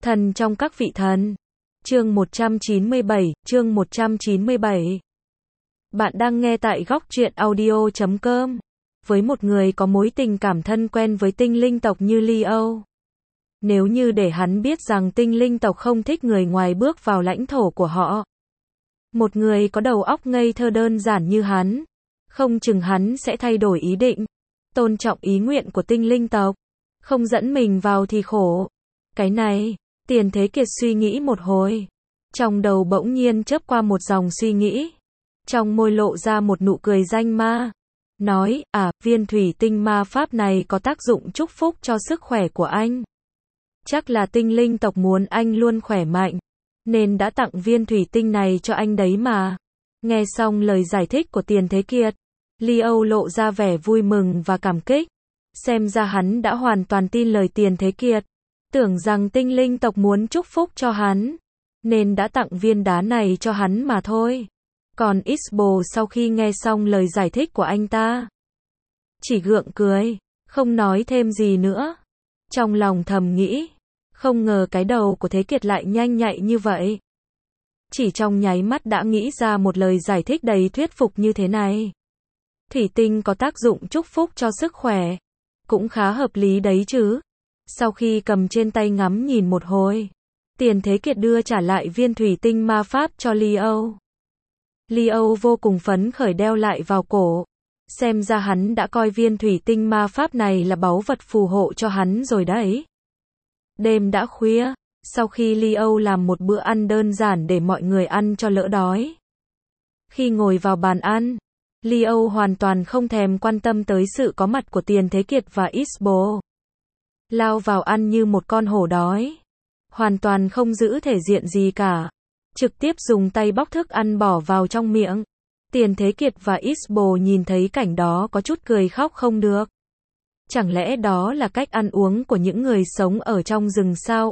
Thần trong các vị thần. Chương 197. Bạn đang nghe tại góc truyện audio.com. Với một người có mối tình cảm thân quen với tinh linh tộc như Leo, nếu như để hắn biết rằng tinh linh tộc không thích người ngoài bước vào lãnh thổ của họ, một người có đầu óc ngây thơ đơn giản như hắn, không chừng hắn sẽ thay đổi ý định, tôn trọng ý nguyện của tinh linh tộc, không dẫn mình vào thì khổ. Cái này, Tiền Thế Kiệt suy nghĩ một hồi, trong đầu bỗng nhiên chớp qua một dòng suy nghĩ, trong môi lộ ra một nụ cười danh ma, nói, viên thủy tinh ma pháp này có tác dụng chúc phúc cho sức khỏe của anh. Chắc là tinh linh tộc muốn anh luôn khỏe mạnh, nên đã tặng viên thủy tinh này cho anh đấy mà. Nghe xong lời giải thích của Tiền Thế Kiệt, Leo lộ ra vẻ vui mừng và cảm kích. Xem ra hắn đã hoàn toàn tin lời Tiền Thế Kiệt, tưởng rằng tinh linh tộc muốn chúc phúc cho hắn, nên đã tặng viên đá này cho hắn mà thôi. Còn Isbo sau khi nghe xong lời giải thích của anh ta, chỉ gượng cười, không nói thêm gì nữa. Trong lòng thầm nghĩ, không ngờ cái đầu của Thế Kiệt lại nhanh nhạy như vậy. Chỉ trong nháy mắt đã nghĩ ra một lời giải thích đầy thuyết phục như thế này. Thủy tinh có tác dụng chúc phúc cho sức khỏe, cũng khá hợp lý đấy chứ. Sau khi cầm trên tay ngắm nhìn một hồi, Tiền Thế Kiệt đưa trả lại viên thủy tinh ma pháp cho Leo. Leo vô cùng phấn khởi đeo lại vào cổ. Xem ra hắn đã coi viên thủy tinh ma pháp này là báu vật phù hộ cho hắn rồi đấy. Đêm đã khuya, sau khi Leo làm một bữa ăn đơn giản để mọi người ăn cho lỡ đói. Khi ngồi vào bàn ăn, Leo hoàn toàn không thèm quan tâm tới sự có mặt của Tiền Thế Kiệt và Isbo. Lao vào ăn như một con hổ đói, hoàn toàn không giữ thể diện gì cả, trực tiếp dùng tay bóc thức ăn bỏ vào trong miệng. Tiền Thế Kiệt và Isbo nhìn thấy cảnh đó có chút cười khóc không được. Chẳng lẽ đó là cách ăn uống của những người sống ở trong rừng sao?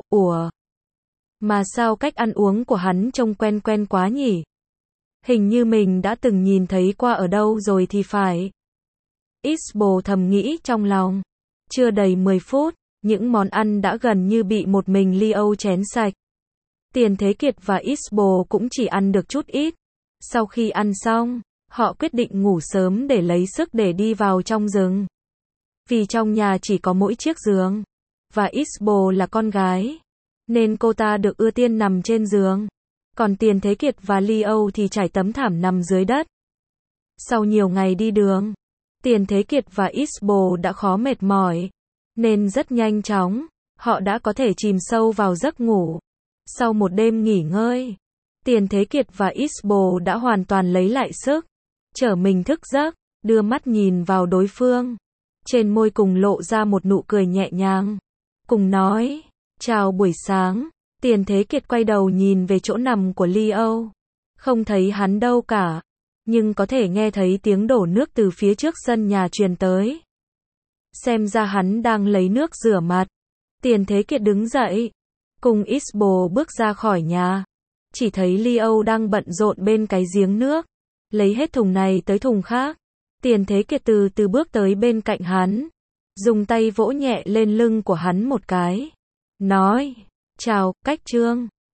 Mà sao cách ăn uống của hắn trông quen quen quá nhỉ? Hình như mình đã từng nhìn thấy qua ở đâu rồi thì phải. Isbo thầm nghĩ trong lòng. Chưa đầy 10 phút, những món ăn đã gần như bị một mình Leo chén sạch. Tiền Thế Kiệt và Isbo cũng chỉ ăn được chút ít. Sau khi ăn xong, họ quyết định ngủ sớm để lấy sức để đi vào trong rừng. Vì trong nhà chỉ có mỗi chiếc giường, và Isbo là con gái, nên cô ta được ưu tiên nằm trên giường. Còn Tiền Thế Kiệt và Leo thì trải tấm thảm nằm dưới đất. Sau nhiều ngày đi đường, Tiền Thế Kiệt và Isbo đã khó mệt mỏi, nên rất nhanh chóng, họ đã có thể chìm sâu vào giấc ngủ. Sau một đêm nghỉ ngơi, Tiền Thế Kiệt và Isbo đã hoàn toàn lấy lại sức, trở mình thức giấc, đưa mắt nhìn vào đối phương. Trên môi cùng lộ ra một nụ cười nhẹ nhàng, cùng nói, chào buổi sáng. Tiền Thế Kiệt quay đầu nhìn về chỗ nằm của Leo, không thấy hắn đâu cả, nhưng có thể nghe thấy tiếng đổ nước từ phía trước sân nhà truyền tới. Xem ra hắn đang lấy nước rửa mặt. Tiền Thế Kiệt đứng dậy, cùng Isbo bước ra khỏi nhà. Chỉ thấy Leo đang bận rộn bên cái giếng nước, lấy hết thùng này tới thùng khác. Tiền Thế Kiệt từ từ bước tới bên cạnh hắn, dùng tay vỗ nhẹ lên lưng của hắn một cái, nói, chào, Cách Trương.